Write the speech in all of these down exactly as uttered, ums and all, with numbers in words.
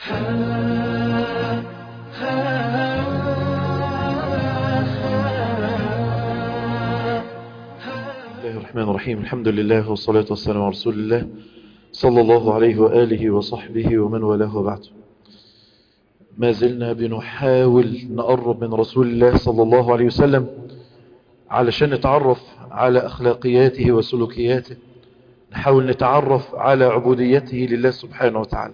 الرحمن الرحيم. الحمد لله والصلاة والسلام على رسول الله صلى الله عليه وآله وصحبه ومن والاه وبعد. ما زلنا بنحاول نقرب من رسول الله صلى الله عليه وسلم علشان نتعرف على أخلاقياته وسلوكياته، نحاول نتعرف على عبوديته لله سبحانه وتعالى.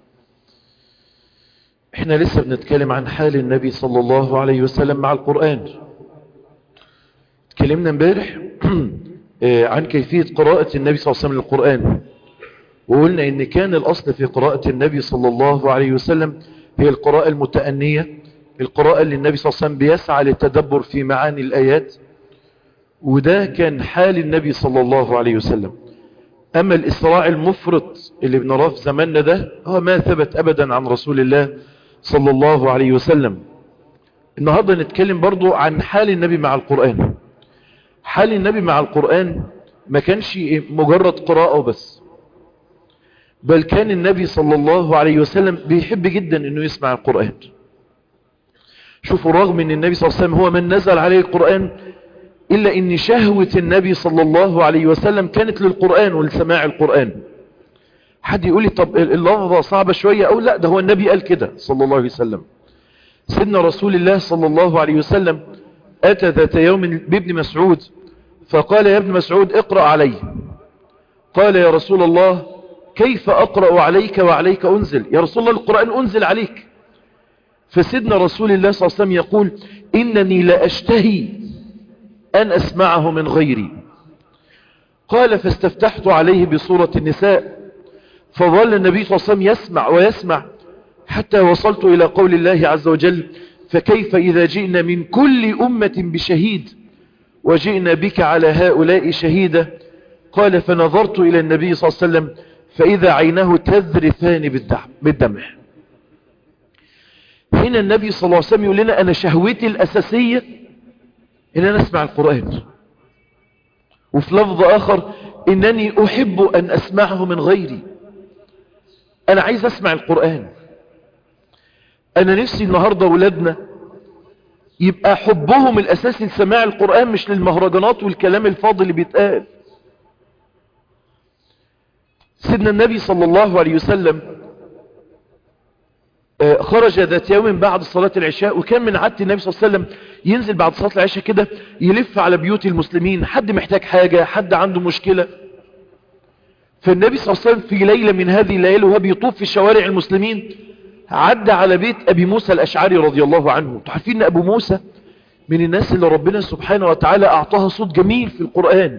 احنا لسه بنتكلم عن حال النبي صلى الله عليه وسلم مع القرآن. اتكلمنا امبارح عن كيفية قراءة النبي صلى الله عليه وسلم للقرآن، وقلنا ان كان الاصل في قراءة النبي صلى الله عليه وسلم هي القراءة المتأنية، القراءة اللي النبي صلى الله عليه وسلم بيسعى للتدبر في معاني الآيات، وده كان حال النبي صلى الله عليه وسلم. اما الاسراع المفرط اللي بنراه في زماننا ده هو ما ثبت ابدا عن رسول الله صلى الله عليه وسلم. النهاردة نتكلم برضو عن حال النبي مع القرآن. حال النبي مع القرآن ما كانش مجرد قراءة بس، بل كان النبي صلى الله عليه وسلم بيحب جدا انه يسمع القرآن. شوفوا، رغم ان النبي صلى الله عليه وسلم هو من نزل عليه القرآن، إلا أن شهوة النبي صلى الله عليه وسلم كانت للقرآن ولسماع القرآن. حد يقول لي طب اللفظة صعبة شوية، أو لا، ده هو النبي قال كده صلى الله عليه وسلم. سيدنا رسول الله صلى الله عليه وسلم أتى ذات يوم بابن مسعود فقال: يا ابن مسعود اقرأ علي. قال: يا رسول الله كيف أقرأ عليك وعليك أنزل؟ يا رسول الله القرآن أنزل عليك. فسيدنا رسول الله صلى الله عليه وسلم يقول: إنني لأشتهي أن أسمعه من غيري. قال: فاستفتحت عليه بسورة النساء، فظل النبي صلى الله عليه وسلم يسمع ويسمع حتى وصلت إلى قول الله عز وجل: فكيف إذا جئنا من كل أمة بشهيد وجئنا بك على هؤلاء شهيدا. قال: فنظرت إلى النبي صلى الله عليه وسلم فإذا عيناه تذرفان بالدمع. هنا النبي صلى الله عليه وسلم يقول لنا: أنا شهوتي الأساسية إن أنا أسمع القرآن. وفي لفظ آخر: إنني أحب أن أسمعه من غيري. أنا عايز أسمع القرآن. أنا نفسي النهاردة أولادنا يبقى حبهم الأساسي لسماع القرآن، مش للمهرجانات والكلام الفاضي اللي بيتقال. سيدنا النبي صلى الله عليه وسلم خرج ذات يوم بعد صلاة العشاء، وكان من عادة النبي صلى الله عليه وسلم ينزل بعد صلاة العشاء كده يلف على بيوت المسلمين، حد محتاج حاجة، حد عنده مشكلة. فالنبي صلى الله عليه وسلم في ليلة من هذه الليالي وهو بيطوف في شوارع المسلمين عدى على بيت أبي موسى الأشعري رضي الله عنه. تعرفين أن أبو موسى من الناس اللي ربنا سبحانه وتعالى أعطاها صوت جميل في القرآن.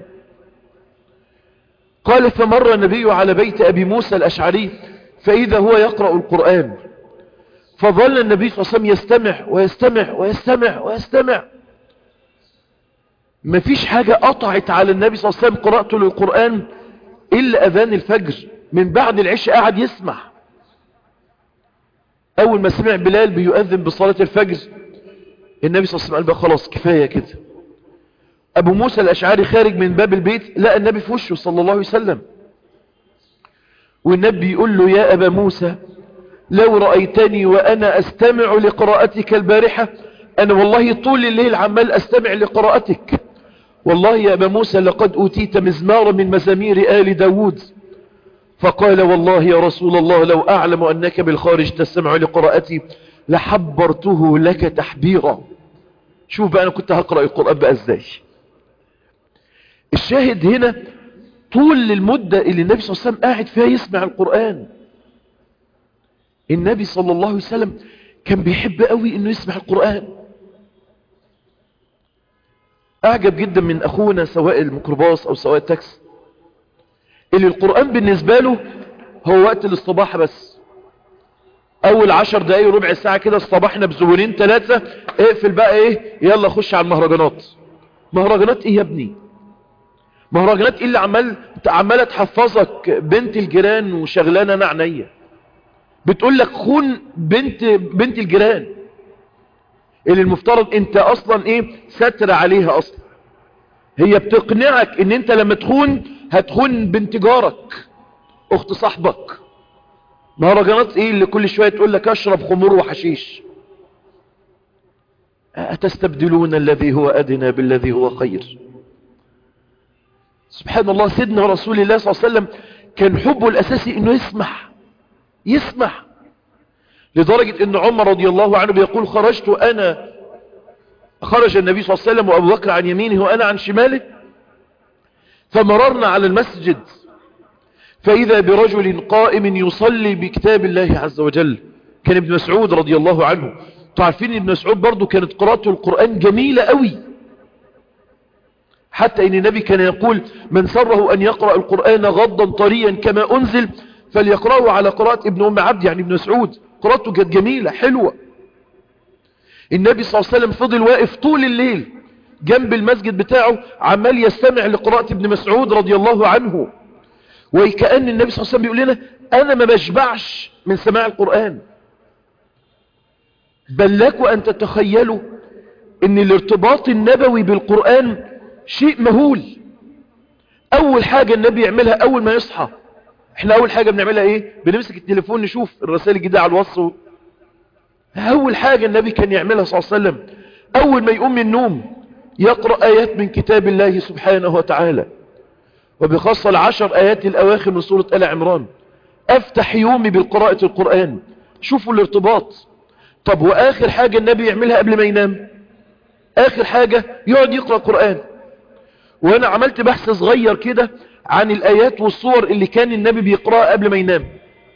قال: فمر النبي على بيت أبي موسى الأشعري فإذا هو يقرأ القرآن، فظل النبي صلى الله عليه وسلم يستمع ويستمع ويستمع ويستمع. مفيش حاجة قطعت على النبي صلى الله عليه وسلم قراءته للقرآن إلا أذان الفجر. من بعد العشاء قاعد يسمع. أول ما سمع بلال بيؤذن بصلاة الفجر النبي صلى الله عليه وسلم قال: بقى خلاص كفاية كده. أبو موسى الأشعري خارج من باب البيت لقى النبي في وشه صلى الله عليه وسلم، والنبي يقول له: يا أبا موسى لو رأيتني وأنا أستمع لقراءتك البارحة، أنا والله طول الليل عمال أستمع لقراءتك. والله يا أبا موسى لقد أوتيت مزمارا من مزامير آل داود. فقال: والله يا رسول الله لو أعلم أنك بالخارج تستمع لقراءتي لحبرته لك تحبيرا. شوف بقى أنا كنت هقرأ القرآن بقى إزاي. الشاهد هنا طول المدة اللي النبي صلى الله عليه وسلم قاعد فيها يسمع القرآن. النبي صلى الله عليه وسلم كان بيحب قوي انه يسمع القرآن. اعجب جدا من اخونا سواء الميكروباص او سواء التاكسي اللي القرآن بالنسبة له هو وقت الاصطباح بس. اول عشر دقايق ربع ساعة كده اصطبحنا بزبونين ثلاثة، اقفل بقى ايه، يلا خش على المهرجانات. مهرجانات ايه يا ابني؟ مهرجانات ايه اللي عمال عمالة تحفظك بنت الجيران وشغلانة انا عينيا، بتقول لك خون بنت بنت الجيران اللي المفترض انت اصلا ايه ستر عليها اصلا. هي بتقنعك ان انت لما تخون هتخون بنت جارك اخت صاحبك. مهرجانات ايه اللي كل شوية تقول لك اشرب خمور وحشيش؟ أتستبدلون الذي هو أدنى بالذي هو خير؟ سبحان الله. سيدنا رسول الله صلى الله عليه وسلم كان حبه الأساسي انه يسمح يسمح لدرجة ان عمر رضي الله عنه بيقول خرجت انا خرج النبي صلى الله عليه وسلم وابو بكر عن يمينه وانا عن شماله، فمررنا على المسجد فاذا برجل قائم يصلي بكتاب الله عز وجل. كان ابن مسعود رضي الله عنه، تعرفين ابن مسعود برضو كانت قراءته القرآن جميلة قوي، حتى ان النبي كان يقول من سره ان يقرأ القرآن غضا طريا كما انزل فليقرأه على قراءة ابن ام عبد، يعني ابن مسعود قراءته كانت جميلة حلوة. النبي صلى الله عليه وسلم فضل واقف طول الليل جنب المسجد بتاعه عمال يستمع لقراءة ابن مسعود رضي الله عنه، وكأن النبي صلى الله عليه وسلم بيقول لنا انا ما بشبعش من سماع القرآن. بل لكم ان تتخيلوا ان الارتباط النبوي بالقرآن شيء مهول. اول حاجة النبي يعملها اول ما يصحى، احنا اول حاجة بنعملها ايه؟ بنمسك التليفون نشوف الرسائل الجديدة على الوصف. اول حاجة النبي كان يعملها صلى الله عليه وسلم اول ما يقوم من النوم يقرأ ايات من كتاب الله سبحانه وتعالى، وبخاصة العشر ايات الاواخر من سورة آل عمران. افتح يومي بالقراءة القرآن. شوفوا الارتباط. طب واخر حاجة النبي يعملها قبل ما ينام، اخر حاجة يقعد يقرأ قرآن. وانا عملت بحث صغير كده عن الايات والصور اللي كان النبي بيقرأها قبل ما ينام،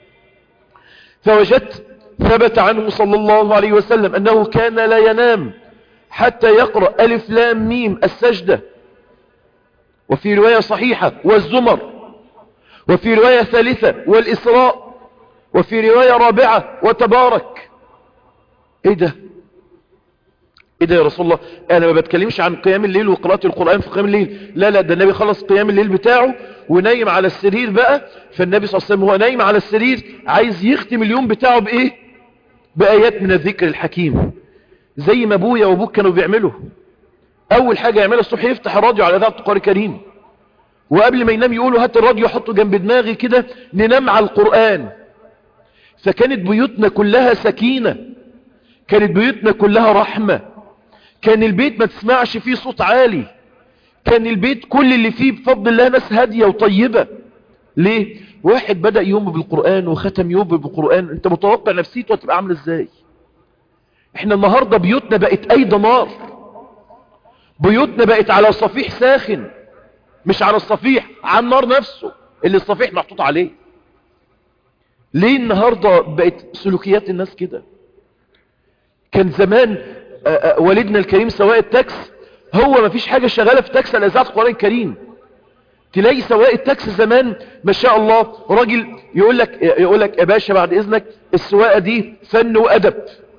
فوجدت ثبت عنه صلى الله عليه وسلم انه كان لا ينام حتى يقرأ الف لام ميم السجدة، وفي رواية صحيحة والزمر، وفي رواية ثالثة والإسراء، وفي رواية رابعة وتبارك. ايه ده ايه ده يا رسول الله؟ انا ما بتكلمش عن قيام الليل وقراءة القرآن في قيام الليل، لا لا، ده النبي خلص قيام الليل بتاعه ونايم على السرير بقى. فالنبي صلى الله عليه وسلم هو نايم على السرير عايز يختم اليوم بتاعه بايه؟ بآيات من الذكر الحكيم، زي ما ابويا وابوك كانوا بيعملوا. اول حاجة يعملها الصبح يفتح الراديو على اذاعة القرآن الكريم، وقبل ما ينام يقولوا هات الراديو حطه جنب دماغي كده ننام على القرآن. فكانت بيوتنا كلها سكينة، كانت بيوتنا كلها رحمة، كان البيت ما تسمعش فيه صوت عالي، كان البيت كل اللي فيه بفضل الله ناس هادية وطيبة. ليه؟ واحد بدأ يوم بالقرآن وختم يوم بالقرآن، انت متوقع نفسيته هتبقى عامله ازاي؟ احنا النهاردة بيوتنا بقت ايضا نار، بيوتنا بقت على صفيح ساخن، مش على الصفيح، على النار نفسه اللي الصفيح محطوط عليه. ليه النهاردة بقت سلوكيات الناس كده؟ كان زمان والدنا الكريم سواق التاكس هو ما فيش حاجة شغالة في تاكس على اذاعة القرآن الكريم. تلاقي سواق التاكس زمان ما شاء الله راجل يقول لك يقول لك يا باشا بعد اذنك السواقة دي فن وادب.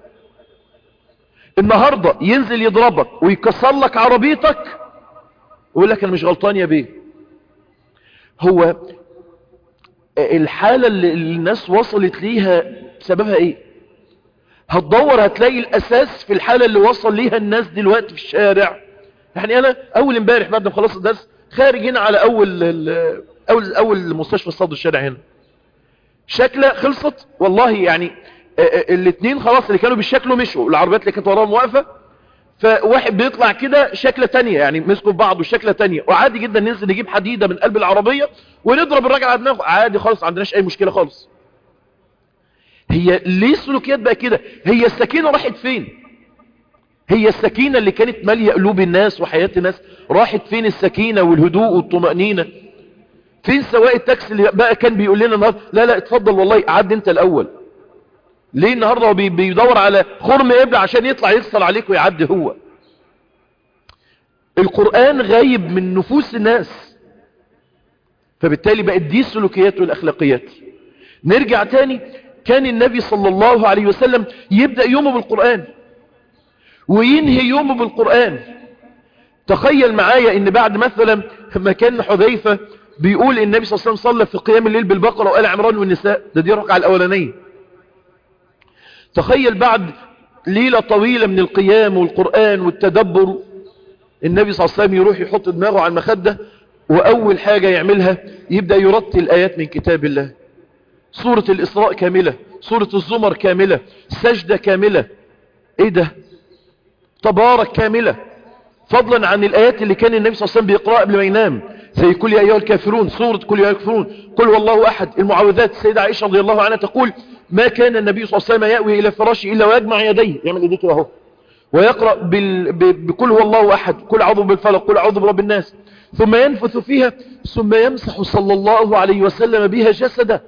النهاردة ينزل يضربك ويكسر لك عربيتك ويقول لك انا مش غلطان يا بيه. هو الحالة اللي الناس وصلت ليها سببها ايه؟ هتدور هتلاقي الاساس في الحالة اللي وصل ليها الناس دلوقتي في الشارع. يعني انا اول امبارح بعد ما خلصت الدرس خارج هنا على اول اول اول مستشفى الصدر الشارع هنا، شكله خلصت والله. يعني الاثنين خلاص اللي كانوا بالشكل مشوا، العربيات اللي كانت وراهم واقفه، فواحد بيطلع كده شكله تانية، يعني مسكوا في بعض وشكله تانية، وعادي جدا ننزل نجيب حديدة من قلب العربية ونضرب الراجل على دماغه عادي خالص، ما عندناش اي مشكلة خالص. هي ليه السلوكيات بقى كده؟ هي السكينة راحت فين؟ هي السكينة اللي كانت مالية قلوب الناس وحياة الناس راحت فين؟ السكينة والهدوء والطمأنينة فين؟ سواق التاكسي اللي بقى كان بيقول لنا النهارده لا لا اتفضل والله عد انت الاول. ليه النهارده هو بيدور على خرم ابره عشان يطلع يتصل عليك ويعدي هو؟ القرآن غايب من نفوس الناس، فبالتالي بقت دي السلوكيات والاخلاقيات. نرجع تاني، كان النبي صلى الله عليه وسلم يبدأ يومه بالقرآن وينهي يومه بالقرآن. تخيل معايا ان بعد مثلا ما كان حذيفة بيقول النبي صلى الله عليه وسلم صلى في قيام الليل بالبقرة وآل عمران والنساء، ده دي الركعة الأولانية. تخيل بعد ليلة طويلة من القيام والقرآن والتدبر النبي صلى الله عليه وسلم يروح يحط دماغه على المخدة وأول حاجة يعملها يبدأ يرتل آيات من كتاب الله. سورة الإسراء كاملة، سورة الزمر كاملة، سجدة كاملة. ايه ده؟ تبارك كاملة، فضلا عن الآيات اللي كان النبي صلى الله عليه وسلم بيقرأ قبل ما ينام، زي كل يا أيها الكافرون، سورة كل يا أيها الكافرون، قل هو الله أحد، المعوذات. السيدة عائشة رضي الله عنها تقول ما كان النبي صلى الله عليه وسلم يأوي إلى فراشه إلا ويجمع يديه، يعمل إيديه كده اهو، ويقرأ بال... ب... بكل هو الله أحد، كل أعوذ بالفلق، كل أعوذ برب الناس، ثم ينفث فيها، ثم يمسح صلى الله عليه وسلم بها جسده.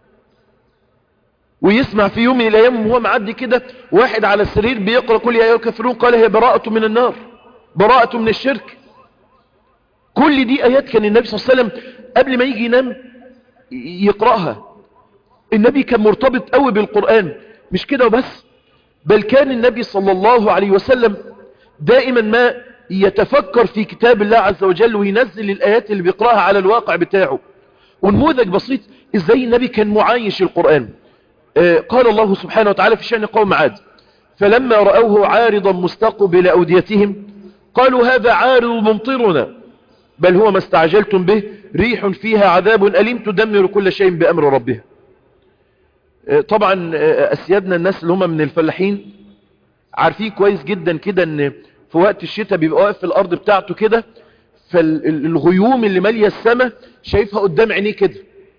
ويسمع في يوم من الأيام وهو معدي كده واحد على السرير بيقرأ كل يا أيها الكافرون، قال هي براءة من النار، براءة من الشرك. كل دي آيات كان النبي صلى الله عليه وسلم قبل ما يجي ينام يقرأها. النبي كان مرتبط قوي بالقرآن. مش كده وبس، بل كان النبي صلى الله عليه وسلم دائما ما يتفكر في كتاب الله عز وجل وينزل الآيات اللي بيقرأها على الواقع بتاعه. ونموذج بسيط ازاي النبي كان معايش القرآن. آه قال الله سبحانه وتعالى في شأن قوم عاد فلما رأوه عارضا مستقبل أوديتهم قالوا هذا عارض ممطرنا بل هو ما استعجلتم به ريح فيها عذاب أليم تدمر كل شيء بأمر ربها. آه طبعا آه أسيادنا الناس اللي هم من الفلاحين عارفين كويس جدا كده ان في وقت الشتاء بيبقى واقف في الأرض بتاعته كده، فالغيوم اللي مالية السماء شايفها قدام عينيه كده.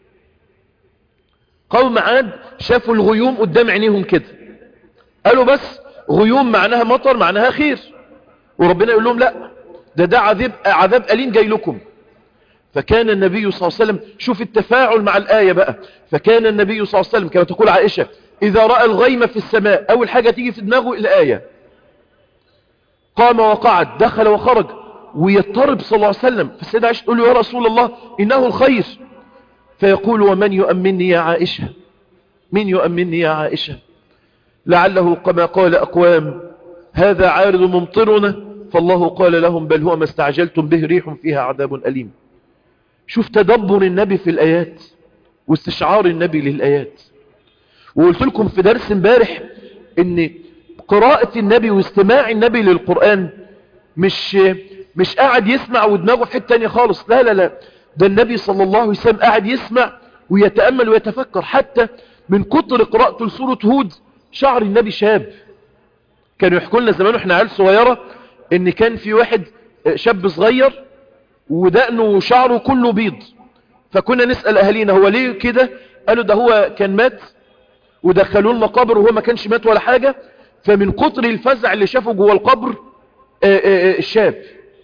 قوم عاد شافوا الغيوم قدام عينيهم كده، قالوا بس غيوم معناها مطر معناها خير، وربنا يقول لهم لا، ده ده عذاب عذاب أليم جاي لكم. فكان النبي صلى الله عليه وسلم، شوف التفاعل مع الآية بقى، فكان النبي صلى الله عليه وسلم كما تقول عائشة إذا رأى الغيم في السماء أول حاجة تيجي في دماغه الآية، قام وقعد دخل وخرج ويضطرب صلى الله عليه وسلم. فالسيدة عائشة تقول له يا رسول الله إنه الخير، فيقول ومن يؤمنني يا عائشة، من يؤمنني يا عائشة، لعله كما قال أقوام هذا عارض ممطرنا فالله قال لهم بل هو ما استعجلتم به ريح فيها عذاب أليم. شوف تدبر النبي في الآيات واستشعار النبي للآيات. وقلت لكم في درس امبارح ان قراءة النبي واستماع النبي للقرآن مش مش قاعد يسمع ودماغه في حته تانية خالص، لا لا لا، ده النبي صلى الله عليه وسلم قاعد يسمع ويتأمل ويتفكر. حتى من كتر قراءته لسورة هود شعر النبي شاب. كانوا يحكوا لنا زمان واحنا عيال صغيرة ان كان في واحد شاب صغير ودقنه وشعره كله بيض، فكنا نسأل اهالينا هو ليه كده، قالوا ده هو كان مات ودخلوه المقابر وهو ما كانش مات ولا حاجة، فمن كتر الفزع اللي شافه جوه القبر الشاب.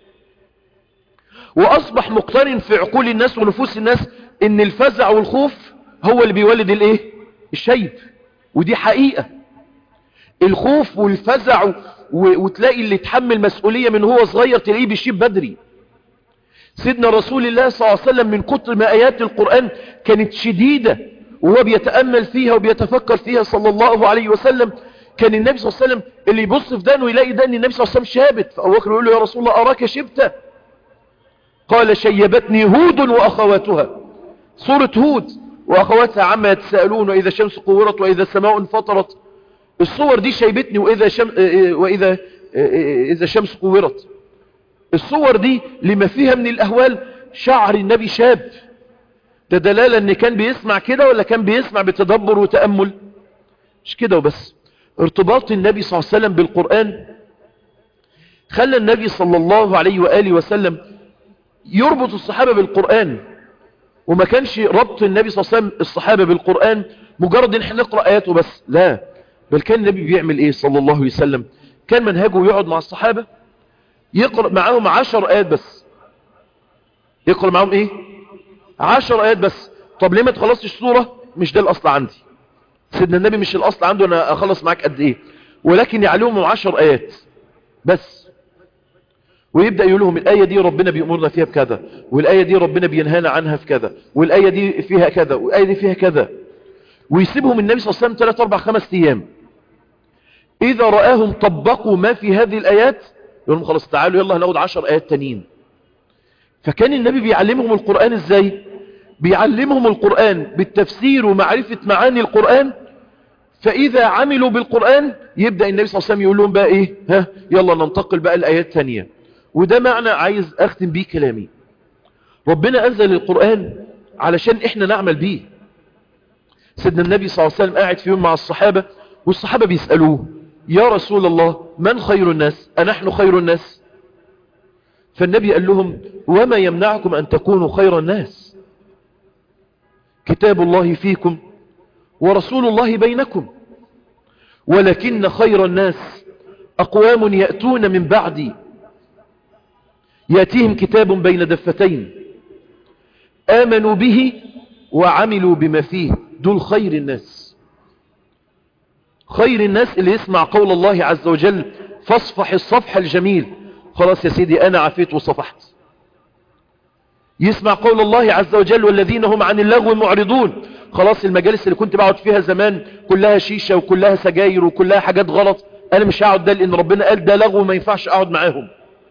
واصبح مقترن في عقول الناس ونفوس الناس ان الفزع والخوف هو اللي بيولد الايه، الشيب. ودي حقيقة، الخوف والفزع و... وتلاقي اللي يتحمل مسؤولية من هو صغير تلاقيه بيشيب بدري. سيدنا رسول الله صلى الله عليه وسلم من كتر ما آيات القرآن كانت شديدة وهو بيتأمل فيها وبيتفكر فيها صلى الله عليه وسلم، كان النبي صلى الله عليه وسلم اللي يبص في دانه يلاقي دان النبي صلى الله عليه وسلم شابت، فأبو بكر يقول له يا رسول الله أراك شبت، قال شيبتني هود وأخواتها. سورة هود وأخواتها عما يتساءلون وإذا الشمس قورت وإذا السماء انفطرت، الصور دي شيبتني وإذا شم... وإذا إذا الشمس قورت. الصور دي لما فيها من الأهوال شعر النبي شاب. ده دلالة ان كان بيسمع كده ولا كان بيسمع بتدبر وتأمل؟ مش كده وبس، ارتباط النبي صلى الله عليه وسلم بالقرآن خلى النبي صلى الله عليه وآله وسلم يربط الصحابة بالقرآن. وما كانش ربط النبي صلى الله عليه وسلم الصحابة بالقرآن مجرد ان احنا نقرأ آياته بس، لا، بل كان النبي بيعمل ايه صلى الله عليه وسلم؟ كان منهجه يقعد مع الصحابة يقرأ معاهم عشر آيات بس. يقرأ معاهم ايه؟ عشر آيات بس. طب ليه ما تخلصش سورة؟ مش ده الأصل عندي. سيدنا النبي مش الأصل عنده أنا أخلص معاك قد إيه، ولكن يعلمهم عشر آيات بس، ويبدأ يقول لهم الآية دي ربنا بيأمرنا فيها بكذا، والآية دي ربنا بينهانا عنها في كذا، والآية دي فيها كذا، والآية دي فيها كذا، ويسيبهم النبي صلى الله عليه وسلم ثلاث أربع خمس أيام. إذا رآهم طبقوا ما في هذه الآيات يقول لهم خلاص تعالوا يلا هناخد عشر آيات تانيين. فكان النبي بيعلمهم القرآن إزاي؟ بيعلمهم القرآن بالتفسير ومعرفة معاني القرآن. فإذا عملوا بالقرآن يبدأ النبي صلى الله عليه وسلم يقول لهم بقى إيه، ها يلا ننتقل بقى الآيات الثانية. وده معنى عايز أختم بيه كلامي. ربنا أنزل القرآن علشان إحنا نعمل بيه. سيدنا النبي صلى الله عليه وسلم قاعد في يوم مع الصحابة، والصحابة بيسألوه يا رسول الله من خير الناس؟ أنحن خير الناس؟ فالنبي قال لهم وما يمنعكم أن تكونوا خير الناس؟ كتاب الله فيكم ورسول الله بينكم، ولكن خير الناس أقوام يأتون من بعدي يأتيهم كتاب بين دفتين آمنوا به وعملوا بما فيه، دول خير الناس. خير الناس اللي يسمع قول الله عز وجل فاصفح الصفح الجميل، خلاص يا سيدي أنا عفيت وصفحت. يسمع قول الله عز وجل والذين هم عن اللغو معرضون، خلاص المجالس اللي كنت بقعد فيها زمان كلها شيشة وكلها سجاير وكلها حاجات غلط، أنا مش هقعد ده لأن ربنا قال ده لغو ما ينفعش أقعد معاهم.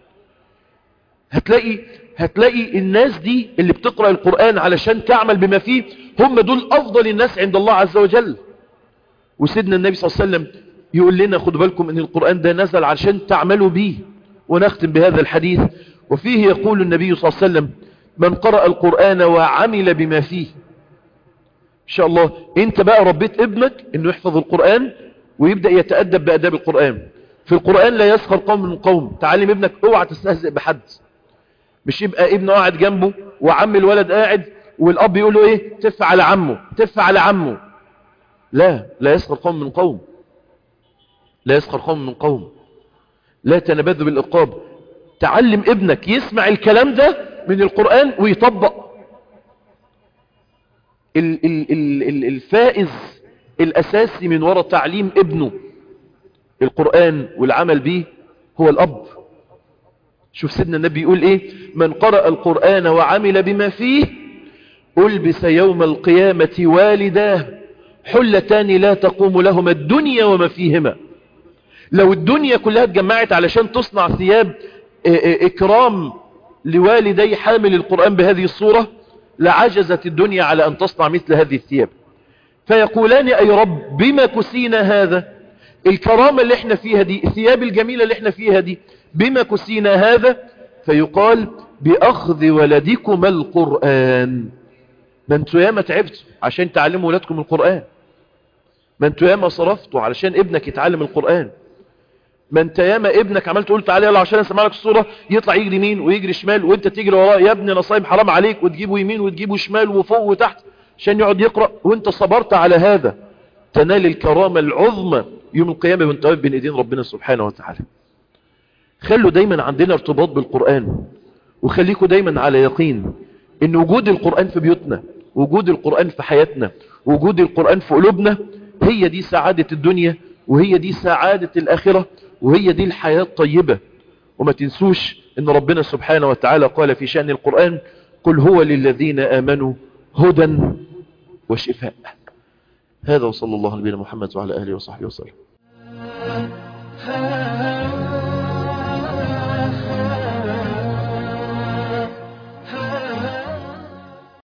هتلاقي هتلاقي الناس دي اللي بتقرأ القرآن علشان تعمل بما فيه هم دول أفضل الناس عند الله عز وجل. وسيدنا النبي صلى الله عليه وسلم يقول لنا خدوا بالكم ان القرآن ده نزل علشان تعملوا به. ونختم بهذا الحديث وفيه يقول النبي صلى الله عليه وسلم من قرأ القرآن وعمل بما فيه. ان شاء الله انت بقى ربيت ابنك انه يحفظ القرآن ويبدأ يتأدب بأداب القرآن. في القرآن لا يسخر قوم من قوم، تعلم ابنك اوعى تستهزئ بحد، مش يبقى ابنه قاعد جنبه وعم الولد قاعد والاب يقول له ايه تف على عمه تف على عمه. لا لا يسخر قوم من قوم، لا يسخر قوم من قوم، لا تنبذوا بالعقاب. تعلم ابنك يسمع الكلام ده من القرآن ويطبق. ال ال ال الفائز الأساسي من وراء تعليم ابنه القرآن والعمل به هو الأب. شوف سيدنا النبي يقول ايه من قرأ القرآن وعمل بما فيه ألبس يوم القيامة والداه حلتان لا تقوم لهما الدنيا وما فيهما. لو الدنيا كلها اتجمعت علشان تصنع ثياب إكرام لوالدي حامل القرآن بهذه الصورة لعجزت الدنيا على أن تصنع مثل هذه الثياب. فيقولان أي رب بما كسينا هذا، الكرامة اللي احنا فيها دي، الثياب الجميلة اللي احنا فيها دي، بما كسينا هذا؟ فيقال بأخذ ولدكم القرآن. ما انتوا ياما تعبتوا عشان تعلموا ولادكم القرآن، ما انتوا ياما صرفتوا علشان ابنك يتعلم القرآن، ما انت ياما ابنك عمال تقول تعالى يلا عشان اسمع لك الصورة يطلع يجري يمين ويجري شمال وانت تجري وراه يا ابني انا صايم حرام عليك، وتجيبه يمين وتجيبه شمال وفوق وتحت عشان يقعد يقرأ، وانت صبرت على هذا تنال الكرامة العظمى يوم القيامة وانت واقف بين ايدين ربنا سبحانه وتعالى. خلوا دايما عندنا ارتباط بالقرآن، وخليكوا دايما على يقين ان وجود القرآن في بيوتنا، وجود القرآن في حياتنا، وجود القرآن في قلوبنا هي دي سعادة الدنيا وهي دي سعادة الآخرة وهي دي الحياة الطيبة. وما تنسوش ان ربنا سبحانه وتعالى قال في شأن القرآن قل هو للذين آمنوا هدى وشفاء. هذا وصلى الله على نبينا محمد وعلى آله وصحبه وسلم.